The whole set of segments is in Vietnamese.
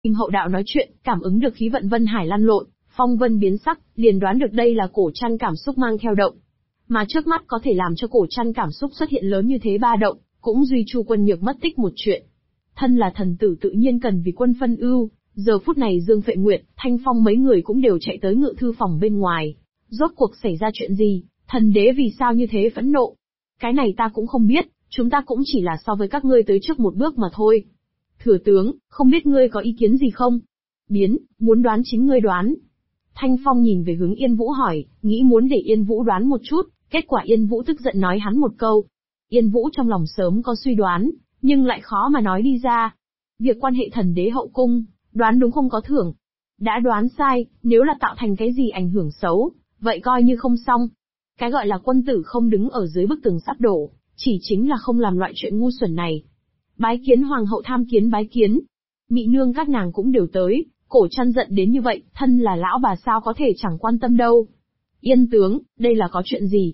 Kim Hậu Đạo nói chuyện, cảm ứng được khí vận Vân Hải lăn lộn, phong vân biến sắc, liền đoán được đây là Cổ Trăn cảm xúc mang theo động. Mà trước mắt có thể làm cho Cổ Trăn cảm xúc xuất hiện lớn như thế ba động, cũng duy Chu Quân Nhược mất tích một chuyện. Thân là thần tử tự nhiên cần vì quân phân ưu, giờ phút này Dương Phệ Nguyệt, Thanh Phong mấy người cũng đều chạy tới ngự thư phòng bên ngoài. Rốt cuộc xảy ra chuyện gì, thần đế vì sao như thế phẫn nộ? Cái này ta cũng không biết, chúng ta cũng chỉ là so với các ngươi tới trước một bước mà thôi. Thừa tướng, không biết ngươi có ý kiến gì không? Muốn đoán chính ngươi đoán. Thanh Phong nhìn về hướng Yên Vũ hỏi, nghĩ muốn để Yên Vũ đoán một chút, kết quả Yên Vũ tức giận nói hắn một câu. Yên Vũ trong lòng sớm có suy đoán, nhưng lại khó mà nói đi ra. Việc quan hệ thần đế hậu cung, đoán đúng không có thưởng. Đã đoán sai, nếu là tạo thành cái gì ảnh hưởng xấu, vậy coi như không xong. Cái gọi là quân tử không đứng ở dưới bức tường sắp đổ, chỉ chính là không làm loại chuyện ngu xuẩn này. Bái kiến hoàng hậu, tham kiến bái kiến. Mị nương các nàng cũng đều tới, Cổ Trăn giận đến như vậy, thân là lão bà sao có thể chẳng quan tâm đâu. Yên tướng, đây là có chuyện gì?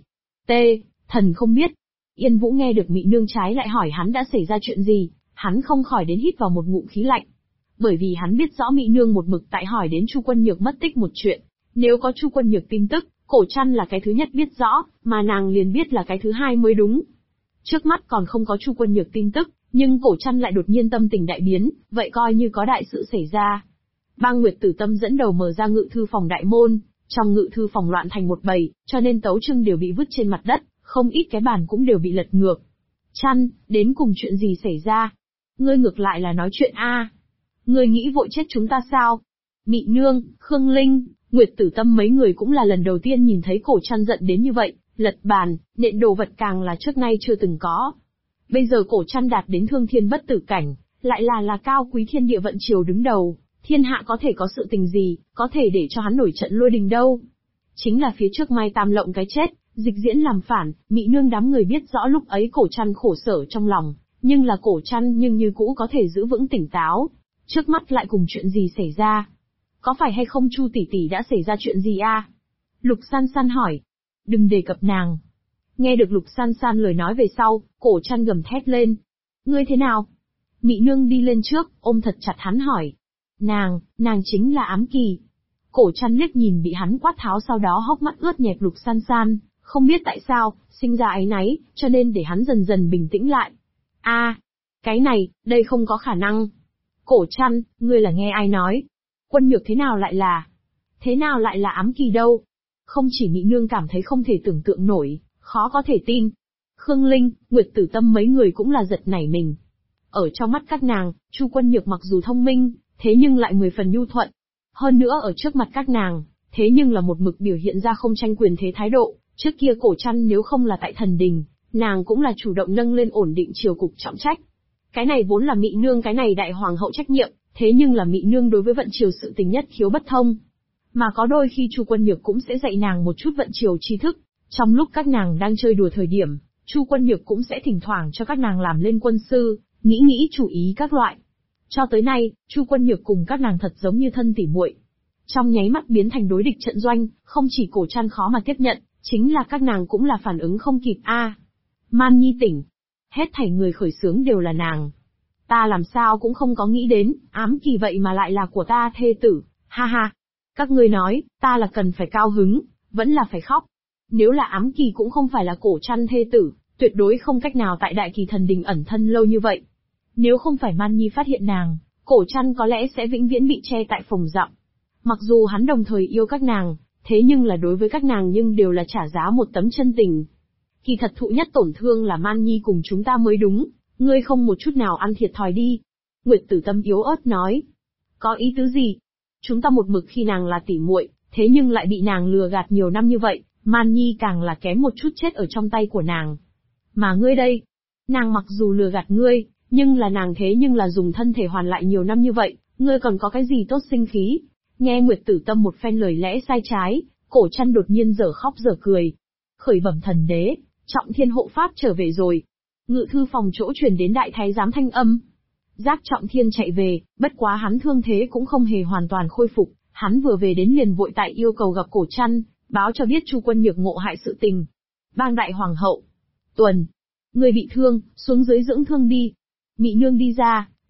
Thần không biết. Yên Vũ nghe được Mị nương trái lại hỏi hắn đã xảy ra chuyện gì, hắn không khỏi đến hít vào một ngụm khí lạnh. Bởi vì hắn biết rõ Mị nương một mực tại hỏi đến Chu Quân Nhược mất tích một chuyện, nếu có Chu Quân Nhược tin tức, Cổ Trăn là cái thứ nhất biết rõ, mà nàng liền biết là cái thứ hai mới đúng. Trước mắt còn không có Chu Quân Nhược tin tức, nhưng Cổ Trăn lại đột nhiên tâm tình đại biến, vậy coi như có đại sự xảy ra. Bang Nguyệt Tử Tâm dẫn đầu mở ra ngự thư phòng đại môn, trong ngự thư phòng loạn thành một bầy, cho nên tấu chương đều bị vứt trên mặt đất, không ít cái bàn cũng đều bị lật ngược. Trăn, đến cùng chuyện gì xảy ra? Ngươi ngược lại là nói chuyện a. Ngươi nghĩ vội chết chúng ta sao? Mị nương, Khương Linh, Nguyệt Tử Tâm mấy người cũng là lần đầu tiên nhìn thấy Cổ Trăn giận đến như vậy, lật bàn, nện đồ vật càng là trước nay chưa từng có. Bây giờ Cổ Trăn đạt đến thương thiên bất tử cảnh, lại là cao quý thiên địa vận triều đứng đầu, thiên hạ có thể có sự tình gì, có thể để cho hắn nổi trận lôi đình đâu. Chính là phía trước Mai Tam Lộng cái chết, Dịch Diễn làm phản, Mị nương đám người biết rõ lúc ấy Cổ Trăn khổ sở trong lòng, nhưng là Cổ Trăn nhưng như cũ có thể giữ vững tỉnh táo. Trước mắt lại cùng chuyện gì xảy ra? Có phải hay không Chu tỷ tỷ đã xảy ra chuyện gì a? Lục San San hỏi. Đừng đề cập nàng. Nghe được Lục San San lời nói về sau, Cổ Trăn gầm thét lên. Ngươi thế nào? Mị nương đi lên trước, ôm thật chặt hắn hỏi. Nàng chính là Ám Kỳ. Cổ Trăn liếc nhìn bị hắn quát tháo sau đó hốc mắt ướt nhẹp Lục San San, không biết tại sao, sinh ra áy náy, cho nên để hắn dần dần bình tĩnh lại. Cái này, đây không có khả năng. Cổ Trăn, ngươi là nghe ai nói? Quân Nhược thế nào lại là Ám Kỳ đâu? Không chỉ Mị nương cảm thấy không thể tưởng tượng nổi, khó có thể tin. Khương Linh, Nguyệt Tử Tâm mấy người cũng là giật nảy mình. Ở trong mắt các nàng, Chu Quân Nhược mặc dù thông minh, thế nhưng lại 10 phần nhu thuận. Hơn nữa ở trước mặt các nàng, thế nhưng là một mực biểu hiện ra không tranh quyền thế thái độ. Trước kia Cổ Trăn nếu không là tại thần đình, nàng cũng là chủ động nâng lên ổn định triều cục trọng trách. Cái này vốn là Mị nương cái này đại hoàng hậu trách nhiệm, thế nhưng là Mị nương đối với vận triều sự tình nhất khiếu bất thông. Mà có đôi khi Chu Quân Nhược cũng sẽ dạy nàng một chút vận triều tri thức. Trong lúc các nàng đang chơi đùa thời điểm, Chu Quân Nhược cũng sẽ thỉnh thoảng cho các nàng làm lên quân sư, nghĩ chủ ý các loại. Cho tới nay, Chu Quân Nhược cùng các nàng thật giống như thân tỉ muội. Trong nháy mắt biến thành đối địch trận doanh, không chỉ Cổ Trăn khó mà tiếp nhận, chính là các nàng cũng là phản ứng không kịp Man Nhi tỉnh. Hết thảy người khởi xướng đều là nàng. Ta làm sao cũng không có nghĩ đến, Ám Kỳ vậy mà lại là của ta thê tử, ha ha. Các ngươi nói, ta là cần phải cao hứng, vẫn là phải khóc. Nếu là Ám Kỳ cũng không phải là Cổ Trăn thê tử, tuyệt đối không cách nào tại Đại Kỳ thần đình ẩn thân lâu như vậy. Nếu không phải Man Nhi phát hiện nàng, Cổ Trăn có lẽ sẽ vĩnh viễn bị che tại phòng dặm. Mặc dù hắn đồng thời yêu các nàng, thế nhưng là đối với các nàng nhưng đều là trả giá một tấm chân tình. Kỳ thật thụ nhất tổn thương là Man Nhi cùng chúng ta mới đúng, ngươi không một chút nào ăn thiệt thòi đi. Nguyệt Tử Tâm yếu ớt nói. Có ý tứ gì? Chúng ta một mực khi nàng là tỉ muội, thế nhưng lại bị nàng lừa gạt nhiều năm như vậy, Man Nhi càng là kém một chút chết ở trong tay của nàng. Mà ngươi đây, nàng mặc dù lừa gạt ngươi, nhưng là nàng thế nhưng là dùng thân thể hoàn lại nhiều năm như vậy, ngươi còn có cái gì tốt sinh khí? Nghe Nguyệt Tử Tâm một phen lời lẽ sai trái, Cổ Trăn đột nhiên dở khóc dở cười. Khởi bẩm thần đế, Trọng Thiên hộ pháp trở về rồi. Ngự thư phòng chỗ truyền đến đại thái giám thanh âm. Giác Trọng Thiên chạy về, bất quá hắn thương thế cũng không hề hoàn toàn khôi phục, hắn vừa về đến liền vội tại yêu cầu gặp Cổ Trăn, báo cho biết Chu Quân Nhược ngộ hại sự tình. Bang đại hoàng hậu, Tuần, người bị thương, xuống dưới dưỡng thương đi. Mị nương đi ra,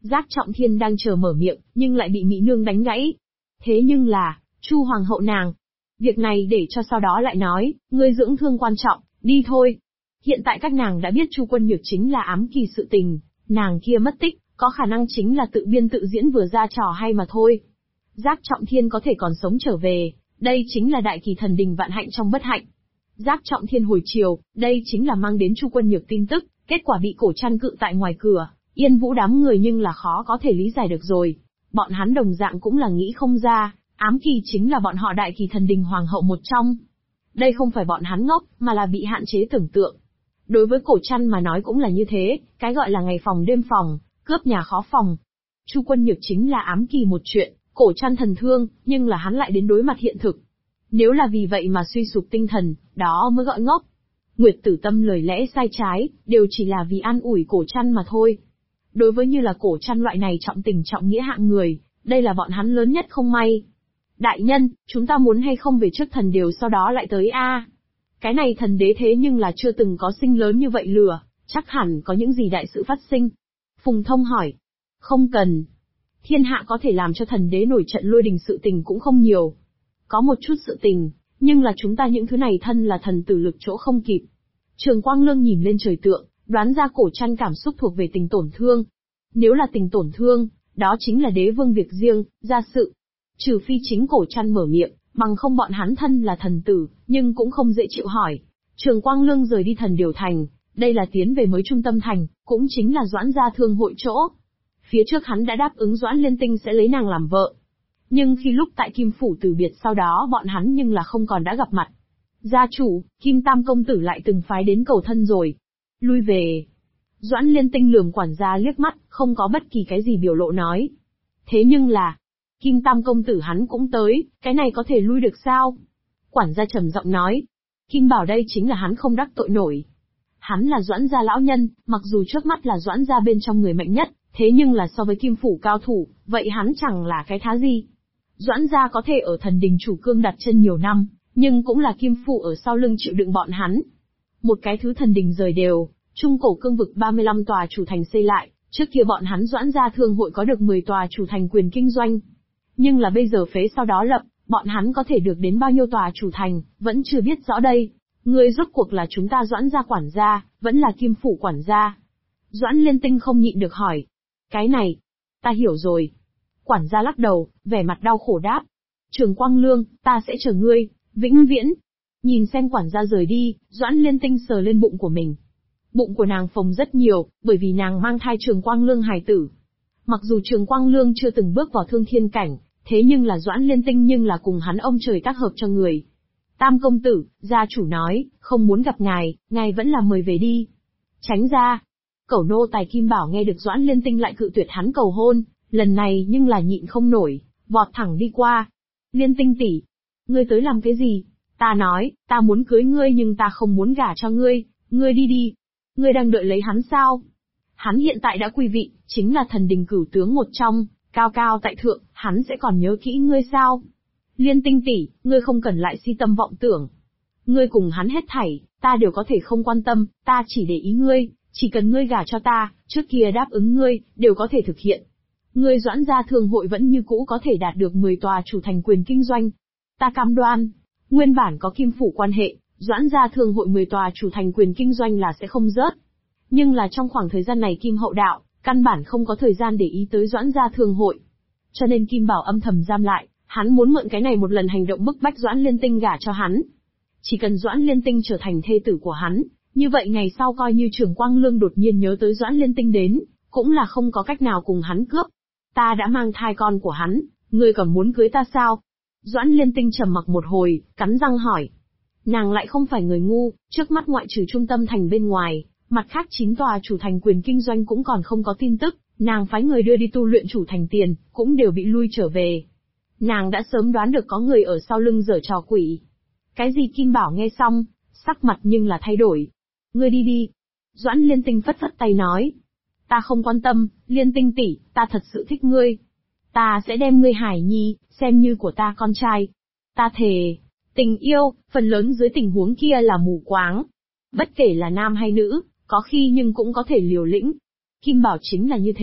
Giác Trọng Thiên đang chờ mở miệng, nhưng lại bị Mỹ Nương đánh gãy. Thế nhưng là, Chu Hoàng hậu nàng. Việc này để cho sau đó lại nói, ngươi dưỡng thương quan trọng, đi thôi. Hiện tại các nàng đã biết Chu Quân Nhược chính là ám kỳ sự tình, nàng kia mất tích, có khả năng chính là tự biên tự diễn vừa ra trò hay mà thôi. Giác Trọng Thiên có thể còn sống trở về, đây chính là đại kỳ thần đình vạn hạnh trong bất hạnh. Giác Trọng Thiên hồi chiều, đây chính là mang đến Chu Quân Nhược tin tức, kết quả bị cổ chăn cự tại ngoài cửa, Yên Vũ đám người nhưng là khó có thể lý giải được rồi. Bọn hắn đồng dạng cũng là nghĩ không ra, ám kỳ chính là bọn họ đại kỳ thần đình hoàng hậu một trong. Đây không phải bọn hắn ngốc, mà là bị hạn chế tưởng tượng. Đối với cổ chăn mà nói cũng là như thế, cái gọi là ngày phòng đêm phòng, cướp nhà khó phòng. Chu Quân Nhược chính là ám kỳ một chuyện, cổ chăn thần thương, nhưng là hắn lại đến đối mặt hiện thực. Nếu là vì vậy mà suy sụp tinh thần, đó mới gọi ngốc. Nguyệt Tử Tâm lời lẽ sai trái, đều chỉ là vì an ủi cổ chăn mà thôi. Đối với như là cổ chăn loại này trọng tình trọng nghĩa hạng người, đây là bọn hắn lớn nhất không may. Đại nhân, chúng ta muốn hay không về trước thần đều sau đó lại tới a? Cái này thần đế thế nhưng là chưa từng có sinh lớn như vậy lừa, chắc hẳn có những gì đại sự phát sinh. Phùng Thông hỏi. Không cần. Thiên hạ có thể làm cho thần đế nổi trận lôi đình sự tình cũng không nhiều. Có một chút sự tình, nhưng là chúng ta những thứ này thân là thần tử lực chỗ không kịp. Trường Quang Lương nhìn lên trời tượng, đoán ra cổ chăn cảm xúc thuộc về tình tổn thương. Nếu là tình tổn thương, đó chính là đế vương việc riêng, gia sự. Trừ phi chính cổ chăn mở miệng, bằng không bọn hắn thân là thần tử, nhưng cũng không dễ chịu hỏi. Trường Quang Lương rời đi thần điều thành, đây là tiến về mới trung tâm thành, cũng chính là Doãn gia thương hội chỗ. Phía trước hắn đã đáp ứng Doãn Liên Tinh sẽ lấy nàng làm vợ. Nhưng khi lúc tại Kim Phủ từ biệt sau đó bọn hắn nhưng là không còn đã gặp mặt. Gia chủ, Kim Tam công tử lại từng phái đến cầu thân rồi. Lui về. Doãn Liên Tinh lườm quản gia liếc mắt, không có bất kỳ cái gì biểu lộ nói. Thế nhưng là, Kim Tam công tử hắn cũng tới, cái này có thể lui được sao? Quản gia trầm giọng nói. Kim bảo đây chính là hắn không đắc tội nổi. Hắn là Doãn gia lão nhân, mặc dù trước mắt là Doãn gia bên trong người mạnh nhất, thế nhưng là so với Kim Phủ cao thủ, vậy hắn chẳng là cái thá gì. Doãn gia có thể ở thần đình chủ cương đặt chân nhiều năm, nhưng cũng là Kim Phủ ở sau lưng chịu đựng bọn hắn. Một cái thứ thần đình rời đều, trung cổ cương vực 35 tòa chủ thành xây lại, trước kia bọn hắn Doãn gia thương hội có được 10 tòa chủ thành quyền kinh doanh. Nhưng là bây giờ phế sau đó lập, bọn hắn có thể được đến bao nhiêu tòa chủ thành, vẫn chưa biết rõ đây. Người rốt cuộc là chúng ta Doãn gia quản gia, vẫn là Kim Phủ quản gia. Doãn Liên Tinh không nhịn được hỏi. Cái này, ta hiểu rồi. Quản gia lắc đầu, vẻ mặt đau khổ đáp. Trường Quang Lương, ta sẽ chờ ngươi, vĩnh viễn. Nhìn xem quản gia rời đi, Doãn Liên Tinh sờ lên bụng của mình. Bụng của nàng phồng rất nhiều, bởi vì nàng mang thai Trường Quang Lương hài tử. Mặc dù Trường Quang Lương chưa từng bước vào thương thiên cảnh, thế nhưng là Doãn Liên Tinh nhưng là cùng hắn ông trời tác hợp cho người. Tam công tử, gia chủ nói, không muốn gặp ngài vẫn là mời về đi. Tránh ra. Cẩu nô tài Kim Bảo nghe được Doãn Liên Tinh lại cự tuyệt hắn cầu hôn, lần này nhưng là nhịn không nổi, vọt thẳng đi qua. Liên Tinh tỷ, ngươi tới làm cái gì? Ta nói, ta muốn cưới ngươi nhưng ta không muốn gả cho ngươi, ngươi đi đi. Ngươi đang đợi lấy hắn sao? Hắn hiện tại đã quy vị, chính là thần đình cửu tướng một trong, cao cao tại thượng, hắn sẽ còn nhớ kỹ ngươi sao? Liên Tinh tỷ, ngươi không cần lại si tâm vọng tưởng. Ngươi cùng hắn hết thảy, ta đều có thể không quan tâm, ta chỉ để ý ngươi, chỉ cần ngươi gả cho ta, trước kia đáp ứng ngươi, đều có thể thực hiện. Ngươi Doãn gia thương hội vẫn như cũ có thể đạt được 10 tòa chủ thành quyền kinh doanh. Ta cam đoan, nguyên bản có Kim Phủ quan hệ, Doãn gia thương hội 10 tòa chủ thành quyền kinh doanh là sẽ không rớt. Nhưng là trong khoảng thời gian này Kim Hậu Đạo, căn bản không có thời gian để ý tới Doãn gia thương hội. Cho nên Kim Bảo âm thầm giam lại, hắn muốn mượn cái này một lần hành động bức bách Doãn Liên Tinh gả cho hắn. Chỉ cần Doãn Liên Tinh trở thành thê tử của hắn, như vậy ngày sau coi như Trường Quang Lương đột nhiên nhớ tới Doãn Liên Tinh đến, cũng là không có cách nào cùng hắn cướp. Ta đã mang thai con của hắn, ngươi còn muốn cưới ta sao? Doãn Liên Tinh trầm mặc một hồi, cắn răng hỏi. Nàng lại không phải người ngu, trước mắt ngoại trừ trung tâm thành bên ngoài, mặt khác 9 tòa chủ thành quyền kinh doanh cũng còn không có tin tức, nàng phái người đưa đi tu luyện chủ thành tiền, cũng đều bị lui trở về. Nàng đã sớm đoán được có người ở sau lưng giở trò quỷ. Cái gì Kim Bảo nghe xong, sắc mặt nhưng là thay đổi. Ngươi đi đi. Doãn Liên Tinh phất phất tay nói. Ta không quan tâm, Liên Tinh tỷ, ta thật sự thích ngươi. Ta sẽ đem ngươi Hải Nhi, xem như của ta con trai. Ta thề, tình yêu, phần lớn dưới tình huống kia là mù quáng. Bất kể là nam hay nữ, có khi nhưng cũng có thể liều lĩnh. Kim Bảo chính là như thế,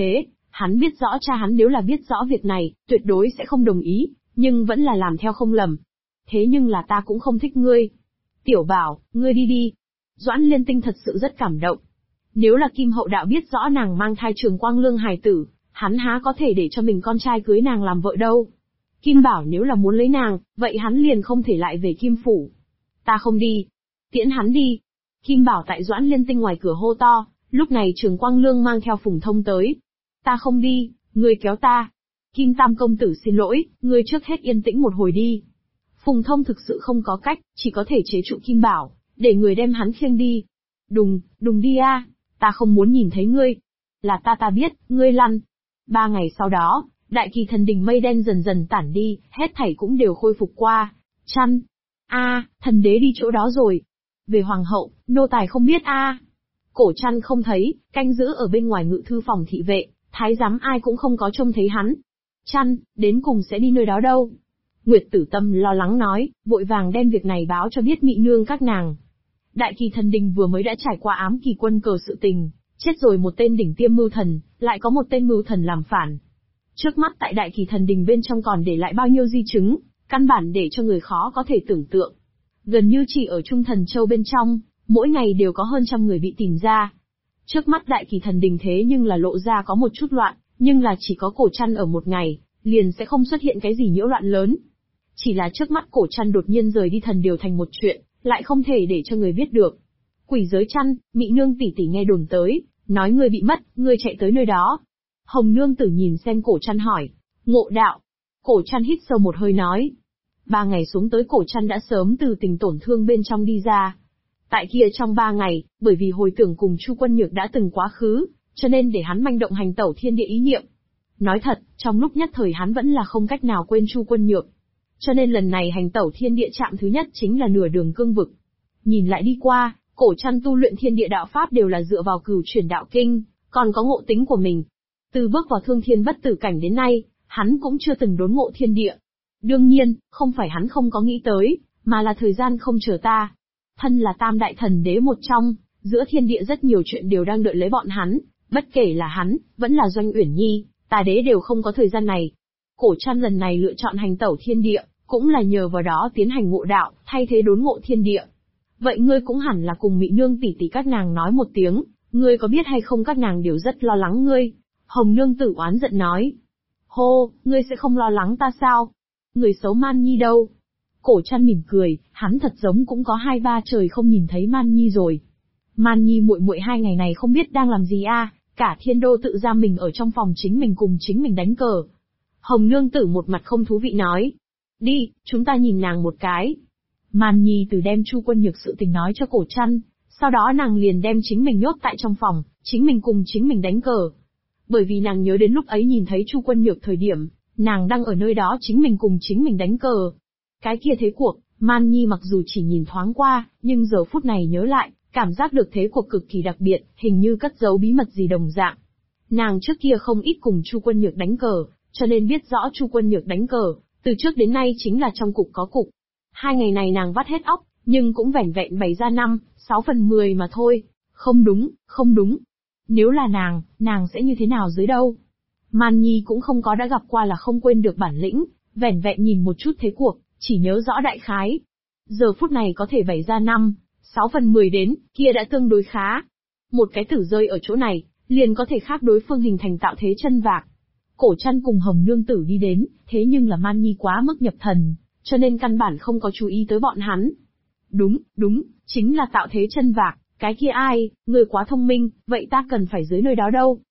Hắn biết rõ cha hắn nếu là biết rõ việc này, tuyệt đối sẽ không đồng ý, nhưng vẫn là làm theo không lầm. Thế nhưng là ta cũng không thích ngươi. Tiểu Bảo, ngươi đi đi. Doãn Liên Tinh thật sự rất cảm động. Nếu là Kim Hậu Đạo biết rõ nàng mang thai Trường Quang Lương hài tử, hắn há có thể để cho mình con trai cưới nàng làm vợ đâu. Kim Bảo nếu là muốn lấy nàng, vậy hắn liền không thể lại về Kim Phủ. Ta không đi. Tiễn hắn đi. Kim Bảo tại Doãn Liên Tinh ngoài cửa hô to, lúc này Trường Quang Lương mang theo Phùng Thông tới. Ta không đi, ngươi kéo ta. Kim Tam công tử xin lỗi, ngươi trước hết yên tĩnh một hồi đi. Phùng Thông thực sự không có cách, chỉ có thể chế trụ Kim Bảo, để người đem hắn khiêng đi. Đừng đi a, ta không muốn nhìn thấy ngươi. Là ta biết, ngươi lăn. 3 ngày sau đó, Đại Kỳ Thần Đình mây đen dần dần tản đi, hết thảy cũng đều khôi phục qua. Chăn. Thần đế đi chỗ đó rồi. Về hoàng hậu, nô tài không biết Cổ Chăn không thấy, canh giữ ở bên ngoài ngự thư phòng thị vệ, thái giám ai cũng không có trông thấy hắn. Chăn, đến cùng sẽ đi nơi đó đâu? Nguyệt Tử Tâm lo lắng nói, vội vàng đem việc này báo cho biết Mị Nương các nàng. Đại Kỳ Thần Đình vừa mới đã trải qua ám kỳ quân cờ sự tình, chết rồi một tên đỉnh tiêm mưu thần, lại có một tên mưu thần làm phản. Trước mắt tại Đại Kỳ Thần Đình bên trong còn để lại bao nhiêu di chứng, căn bản để cho người khó có thể tưởng tượng. Gần như chỉ ở Trung Thần Châu bên trong, mỗi ngày đều có hơn 100 người bị tìm ra. Trước mắt Đại Kỳ Thần Đình thế nhưng là lộ ra có một chút loạn, nhưng là chỉ có Cổ Chăn ở một ngày, liền sẽ không xuất hiện cái gì nhiễu loạn lớn. Chỉ là trước mắt Cổ Chăn đột nhiên rời đi thần điều thành một chuyện, lại không thể để cho người biết được. Quỷ giới Chăn, Mị Nương tỷ tỷ nghe đồn tới, nói ngươi bị mất, ngươi chạy tới nơi đó. Hồng Nương tử nhìn xem Cổ Chăn hỏi, Ngộ Đạo. Cổ Chăn hít sâu một hơi nói. 3 ngày xuống tới Cổ Chăn đã sớm từ tình tổn thương bên trong đi ra. Tại kia trong 3 ngày, bởi vì hồi tưởng cùng Chu Quân Nhược đã từng quá khứ, cho nên để hắn manh động hành tẩu thiên địa ý niệm. Nói thật, trong lúc nhất thời hắn vẫn là không cách nào quên Chu Quân Nhược. Cho nên lần này hành tẩu thiên địa chạm thứ nhất chính là nửa đường cương vực. Nhìn lại đi qua, Cổ Chăn tu luyện thiên địa đạo pháp đều là dựa vào Cửu Chuyển Đạo Kinh, còn có ngộ tính của mình. Từ bước vào thương thiên bất tử cảnh đến nay, hắn cũng chưa từng đốn ngộ thiên địa. Đương nhiên, không phải hắn không có nghĩ tới, mà là thời gian không chờ ta. Thân là tam đại thần đế một trong, giữa thiên địa rất nhiều chuyện đều đang đợi lấy bọn hắn, bất kể là hắn, vẫn là Doanh Uyển Nhi, Tà Đế đều không có thời gian này. Cổ Chăn lần này lựa chọn hành tẩu thiên địa, cũng là nhờ vào đó tiến hành ngộ đạo, thay thế đốn ngộ thiên địa. Vậy ngươi cũng hẳn là cùng Mị Nương tỷ tỷ các nàng nói một tiếng, ngươi có biết hay không các nàng đều rất lo lắng ngươi. Hồng Nương tử oán giận nói. Hô, ngươi sẽ không lo lắng ta sao? Người xấu Man Nhi đâu? Cổ Chăn mỉm cười, hắn thật giống cũng có 2-3 trời không nhìn thấy Man Nhi rồi. Man Nhi muội muội 2 ngày này không biết đang làm gì cả thiên đô tự giam mình ở trong phòng chính mình cùng chính mình đánh cờ. Hồng Nương tử một mặt không thú vị nói. Đi, chúng ta nhìn nàng một cái. Man Nhi từ đem Chu Quân Nhược sự tình nói cho Cổ Chăn, sau đó nàng liền đem chính mình nhốt tại trong phòng, chính mình cùng chính mình đánh cờ. Bởi vì nàng nhớ đến lúc ấy nhìn thấy Chu Quân Nhược thời điểm, nàng đang ở nơi đó chính mình cùng chính mình đánh cờ. Cái kia thế cuộc, Man Nhi mặc dù chỉ nhìn thoáng qua, nhưng giờ phút này nhớ lại, cảm giác được thế cuộc cực kỳ đặc biệt, hình như cất giấu bí mật gì đồng dạng. Nàng trước kia không ít cùng Chu Quân Nhược đánh cờ, cho nên biết rõ Chu Quân Nhược đánh cờ, từ trước đến nay chính là trong cục có cục. 2 ngày này nàng vắt hết óc, nhưng cũng vẻn vẹn bày ra 5-6 phần 10 mà thôi. Không đúng. Nếu là nàng sẽ như thế nào dưới đâu? Man Nhi cũng không có đã gặp qua là không quên được bản lĩnh, vẻn vẹn nhìn một chút thế cuộc, chỉ nhớ rõ đại khái. Giờ phút này có thể bày ra 5-6 phần 10 đến, kia đã tương đối khá. Một cái tử rơi ở chỗ này, liền có thể khác đối phương hình thành tạo thế chân vạc. Cổ Chăn cùng Hồng Nương tử đi đến, thế nhưng là Man Nhi quá mức nhập thần, cho nên căn bản không có chú ý tới bọn hắn. Đúng, chính là tạo thế chân vạc, cái kia ai, người quá thông minh, vậy ta cần phải dưới nơi đó đâu.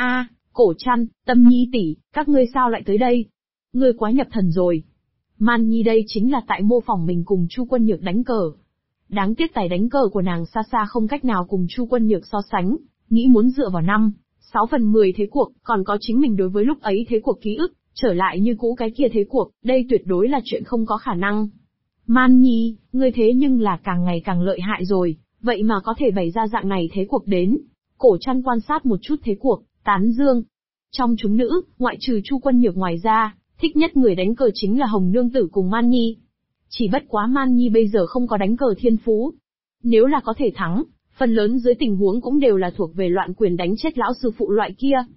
Cổ Chăn, Tâm Nhi tỷ, các ngươi sao lại tới đây? Ngươi quá nhập thần rồi. Man Nhi đây chính là tại mô phỏng mình cùng Chu Quân Nhược đánh cờ. Đáng tiếc tài đánh cờ của nàng xa xa không cách nào cùng Chu Quân Nhược so sánh, nghĩ muốn dựa vào 5-6 phần 10 thế cuộc, còn có chính mình đối với lúc ấy thế cuộc ký ức, trở lại như cũ cái kia thế cuộc, đây tuyệt đối là chuyện không có khả năng. Man Nhi, ngươi thế nhưng là càng ngày càng lợi hại rồi, vậy mà có thể bày ra dạng này thế cuộc đến. Cổ Chăn quan sát một chút thế cuộc, tán dương. Trong chúng nữ, ngoại trừ Chu Quân Nhược ngoài ra, thích nhất người đánh cờ chính là Hồng Nương tử cùng Man Nhi. Chỉ bất quá Man Nhi bây giờ không có đánh cờ thiên phú. Nếu là có thể thắng, phần lớn dưới tình huống cũng đều là thuộc về loạn quyền đánh chết lão sư phụ loại kia.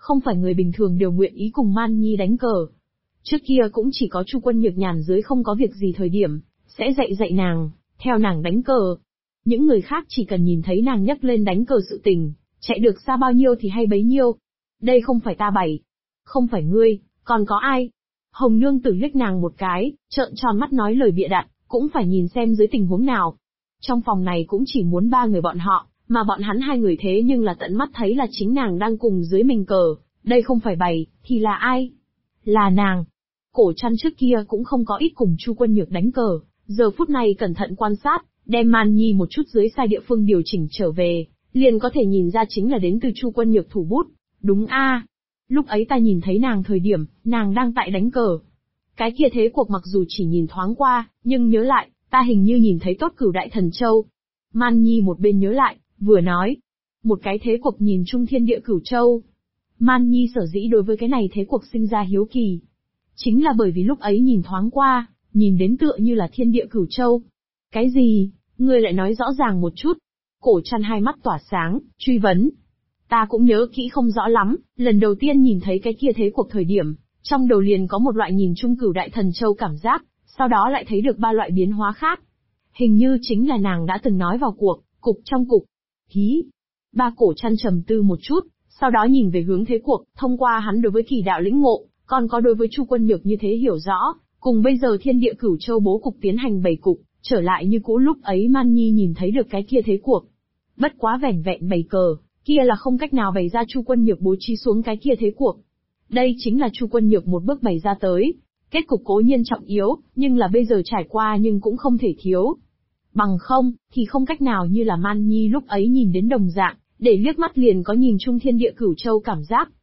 Không phải người bình thường đều nguyện ý cùng Man Nhi đánh cờ. Trước kia cũng chỉ có Chu Quân Nhược nhàn dưới không có việc gì thời điểm, sẽ dạy nàng, theo nàng đánh cờ. Những người khác chỉ cần nhìn thấy nàng nhắc lên đánh cờ sự tình, chạy được xa bao nhiêu thì hay bấy nhiêu. Đây không phải ta bày. Không phải ngươi, còn có ai? Hồng Nương Tử liếc nàng một cái, trợn tròn mắt nói lời bịa đặt, cũng phải nhìn xem dưới tình huống nào. Trong phòng này cũng chỉ muốn 3 người bọn họ, mà bọn hắn 2 người thế nhưng là tận mắt thấy là chính nàng đang cùng dưới mình cờ, đây không phải bày, thì là ai? Là nàng. Cổ Trăn trước kia cũng không có ít cùng Chu Quân Nhược đánh cờ, giờ phút này cẩn thận quan sát, đem Man Nhi một chút dưới sai địa phương điều chỉnh trở về, liền có thể nhìn ra chính là đến từ Chu Quân Nhược thủ bút. Đúng a, lúc ấy ta nhìn thấy nàng thời điểm, nàng đang tại đánh cờ. Cái kia thế cuộc mặc dù chỉ nhìn thoáng qua, nhưng nhớ lại, ta hình như nhìn thấy tốt Cửu Đại Thần Châu. Man Nhi một bên nhớ lại, vừa nói. Một cái thế cuộc nhìn chung thiên địa Cửu Châu. Man Nhi sở dĩ đối với cái này thế cuộc sinh ra hiếu kỳ. Chính là bởi vì lúc ấy nhìn thoáng qua, nhìn đến tựa như là thiên địa Cửu Châu. Cái gì? Ngươi lại nói rõ ràng một chút. Cổ Trăn hai mắt tỏa sáng, truy vấn. Ta cũng nhớ kỹ không rõ lắm, lần đầu tiên nhìn thấy cái kia thế cuộc thời điểm, trong đầu liền có một loại nhìn chung Cửu Đại Thần Châu cảm giác, sau đó lại thấy được 3 loại biến hóa khác. Hình như chính là nàng đã từng nói vào cuộc, cục trong cục. Hí. Ba Cổ Trăn trầm tư một chút, sau đó nhìn về hướng thế cuộc, thông qua hắn đối với kỳ đạo lĩnh ngộ, còn có đối với Chu Quân Nhược như thế hiểu rõ, cùng bây giờ thiên địa Cửu Châu bố cục tiến hành bày cục, trở lại như cũ lúc ấy Man Nhi nhìn thấy được cái kia thế cuộc. Bất quá vẻn vẹn bày cờ, kia là không cách nào bày ra Chu Quân Nhược bố trí xuống cái kia thế cuộc. Đây chính là Chu Quân Nhược một bước bày ra tới. Kết cục cố nhiên trọng yếu, nhưng là bây giờ trải qua nhưng cũng không thể thiếu. Bằng không, thì không cách nào như là Man Nhi lúc ấy nhìn đến đồng dạng, để liếc mắt liền có nhìn chung thiên địa Cửu Châu cảm giác.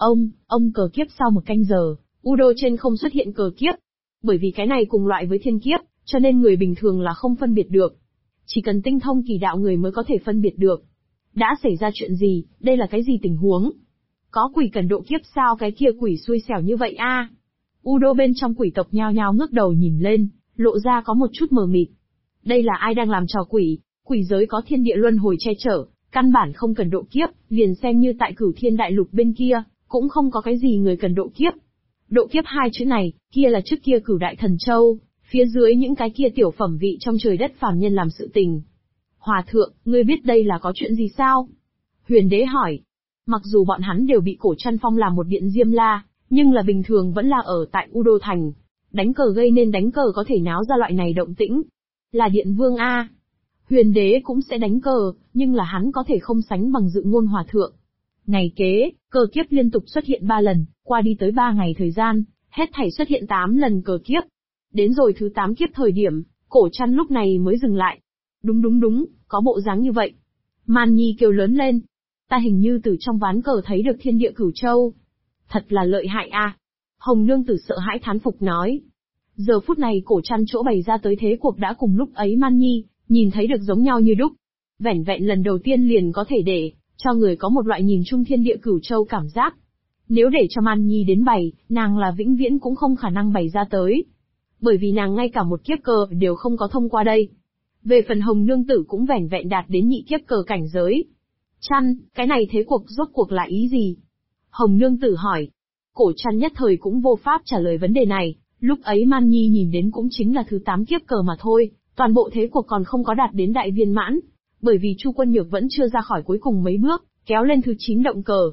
Ông cờ kiếp sau 1 canh giờ, Udo trên không xuất hiện cờ kiếp. Bởi vì cái này cùng loại với thiên kiếp, cho nên người bình thường là không phân biệt được. Chỉ cần tinh thông kỳ đạo người mới có thể phân biệt được. Đã xảy ra chuyện gì, đây là cái gì tình huống? Có quỷ cần độ kiếp sao, cái kia quỷ xui xẻo như vậy a? Udo bên trong quỷ tộc nhao nhao ngước đầu nhìn lên, lộ ra có một chút mờ mịt. Đây là ai đang làm trò quỷ? Quỷ giới có thiên địa luân hồi che chở, căn bản không cần độ kiếp, liền xem như tại Cửu Thiên Đại Lục bên kia, cũng không có cái gì người cần độ kiếp. Độ kiếp 2 chữ này, kia là trước kia Cửu Đại Thần Châu, phía dưới những cái kia tiểu phẩm vị trong trời đất phàm nhân làm sự tình. Hòa thượng, ngươi biết đây là có chuyện gì sao? Huyền Đế hỏi. Mặc dù bọn hắn đều bị Cổ Trăn phong làm một điện Diêm La, nhưng là bình thường vẫn là ở tại U Đô Thành. Đánh cờ gây nên đánh cờ có thể náo ra loại này động tĩnh. Là điện vương A. Huyền Đế cũng sẽ đánh cờ, nhưng là hắn có thể không sánh bằng Dự Ngôn Hòa thượng. Ngày kế, cờ kiếp liên tục xuất hiện 3 lần, qua đi tới 3 ngày thời gian, hết thảy xuất hiện 8 lần cờ kiếp. Đến rồi thứ 8 kiếp thời điểm, Cổ Trăn lúc này mới dừng lại. Đúng, có bộ dáng như vậy. Man Nhi kêu lớn lên. Ta hình như từ trong ván cờ thấy được thiên địa Cửu Châu. Thật là lợi hại a. Hồng Nương Tử sợ hãi thán phục nói. Giờ phút này Cổ Trăn chỗ bày ra tới thế cuộc đã cùng lúc ấy Man Nhi, nhìn thấy được giống nhau như đúc. Vẻn vẹn lần đầu tiên liền có thể để cho người có một loại nhìn chung thiên địa Cửu Châu cảm giác. Nếu để cho Man Nhi đến bày, nàng là vĩnh viễn cũng không khả năng bày ra tới. Bởi vì nàng ngay cả một kiếp cờ đều không có thông qua đây. Về phần Hồng Nương Tử cũng vẻn vẹn đạt đến nhị kiếp cờ cảnh giới. Trăn, cái này thế cuộc rốt cuộc là ý gì? Hồng Nương Tử hỏi. Cổ Trăn nhất thời cũng vô pháp trả lời vấn đề này, lúc ấy Man Nhi nhìn đến cũng chính là thứ 8 kiếp cờ mà thôi, toàn bộ thế cuộc còn không có đạt đến đại viên mãn, bởi vì Chu Quân Nhược vẫn chưa ra khỏi cuối cùng mấy bước, kéo lên thứ 9 động cờ.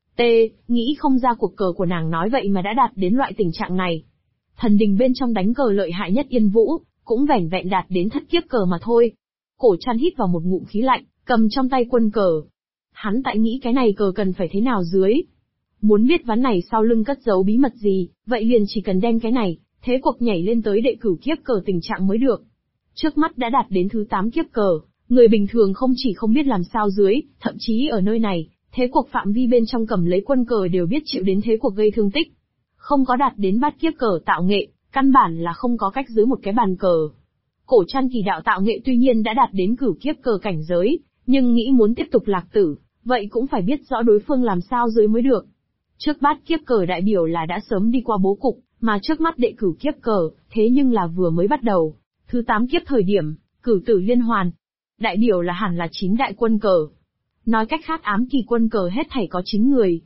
Nghĩ không ra cuộc cờ của nàng nói vậy mà đã đạt đến loại tình trạng này. Thần đình bên trong đánh cờ lợi hại nhất Yên Vũ, cũng vẻn vẹn đạt đến thất kiếp cờ mà thôi. Cổ Trăn hít vào một ngụm khí lạnh, cầm trong tay quân cờ. Hắn tại nghĩ cái này cờ cần phải thế nào dưới. Muốn biết ván này sau lưng cất giấu bí mật gì, vậy liền chỉ cần đem cái này, thế cuộc nhảy lên tới đệ cửu kiếp cờ tình trạng mới được. Trước mắt đã đạt đến thứ 8 kiếp cờ, người bình thường không chỉ không biết làm sao dưới, thậm chí ở nơi này, thế cuộc phạm vi bên trong cầm lấy quân cờ đều biết chịu đến thế cuộc gây thương tích. Không có đạt đến bát kiếp cờ tạo nghệ, căn bản là không có cách dưới một cái bàn cờ. Cổ Trăn kỳ đạo tạo nghệ tuy nhiên đã đạt đến cửu kiếp cờ cảnh giới, nhưng nghĩ muốn tiếp tục lạc tử, vậy cũng phải biết rõ đối phương làm sao dưới mới được. Trước bát kiếp cờ đại biểu là đã sớm đi qua bố cục, mà trước mắt đệ cửu kiếp cờ, thế nhưng là vừa mới bắt đầu. Thứ 8 kiếp thời điểm, cửu tử liên hoàn. Đại biểu là hẳn là 9 đại quân cờ. Nói cách khác ám kỳ quân cờ hết thảy có 9 người.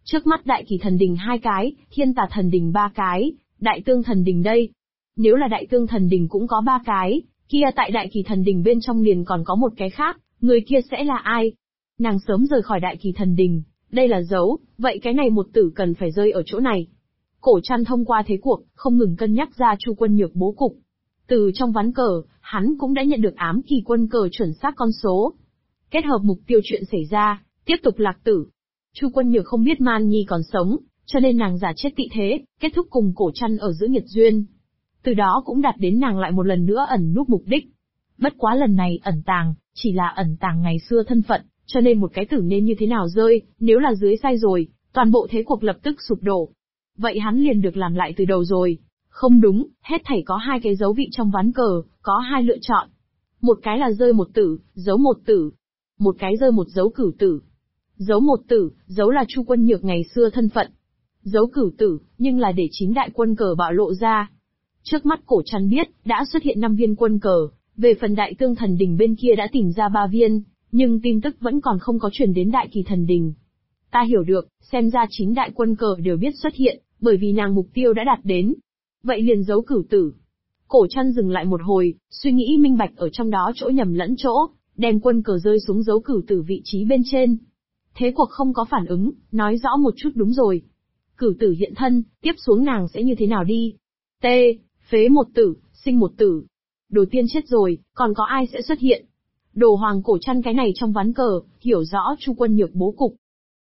Trước mắt Đại Kỳ Thần Đình 2 cái, Thiên Tà Thần Đình 3 cái, Đại Tương Thần Đình đây. Nếu là Đại Tương Thần Đình cũng có 3 cái, kia tại Đại Kỳ Thần Đình bên trong liền còn có một cái khác, người kia sẽ là ai? Nàng sớm rời khỏi Đại Kỳ Thần Đình, đây là dấu, vậy cái này một tử cần phải rơi ở chỗ này. Cổ Trăn thông qua thế cuộc, không ngừng cân nhắc ra Chu Quân Nhược bố cục. Từ trong ván cờ, hắn cũng đã nhận được ám kỳ quân cờ chuẩn xác con số. Kết hợp mục tiêu chuyện xảy ra, tiếp tục lạc tử. Chu Quân Nhược không biết Man Nhi còn sống, cho nên nàng giả chết tị thế, kết thúc cùng Cổ Trăn ở giữa nghiệt duyên. Từ đó cũng đạt đến nàng lại một lần nữa ẩn núp mục đích. Bất quá lần này ẩn tàng, chỉ là ẩn tàng ngày xưa thân phận, cho nên một cái tử nên như thế nào rơi, nếu là dưới sai rồi, toàn bộ thế cuộc lập tức sụp đổ. Vậy hắn liền được làm lại từ đầu rồi. Không đúng, hết thảy có 2 cái dấu vị trong ván cờ, có 2 lựa chọn. Một cái là rơi một tử, giấu một tử. Một cái rơi một dấu cửu tử. Giấu một tử, giấu là Chu Quân Nhược ngày xưa thân phận. Giấu cửu tử, nhưng là để chính đại quân cờ bạo lộ ra. Trước mắt Cổ Trăn biết, đã xuất hiện 5 viên quân cờ, về phần Đại Tương Thần Đình bên kia đã tìm ra 3 viên, nhưng tin tức vẫn còn không có truyền đến Đại Kỳ Thần Đình. Ta hiểu được, xem ra chính đại quân cờ đều biết xuất hiện, bởi vì nàng mục tiêu đã đạt đến. Vậy liền giấu cửu tử. Cổ Trăn dừng lại một hồi, suy nghĩ minh bạch ở trong đó chỗ nhầm lẫn chỗ, đem quân cờ rơi xuống giấu cửu tử vị trí bên trên. Thế cuộc không có phản ứng, nói rõ một chút đúng rồi. Cửu tử hiện thân, tiếp xuống nàng sẽ như thế nào đi? T. Phế một tử, sinh một tử. Đồ tiên chết rồi, còn có ai sẽ xuất hiện? Đồ Hoàng Cổ Trăn cái này trong ván cờ, hiểu rõ Chu Quân Nhược bố cục.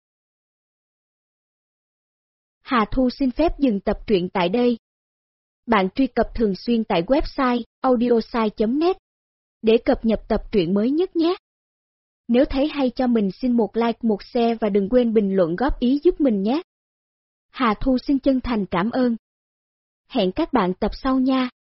Hà Thu xin phép dừng tập truyện tại đây. Bạn truy cập thường xuyên tại website audiosai.net để cập nhật tập truyện mới nhất nhé. Nếu thấy hay cho mình xin một like, một share và đừng quên bình luận góp ý giúp mình nhé. Hà Thu xin chân thành cảm ơn. Hẹn các bạn tập sau nha.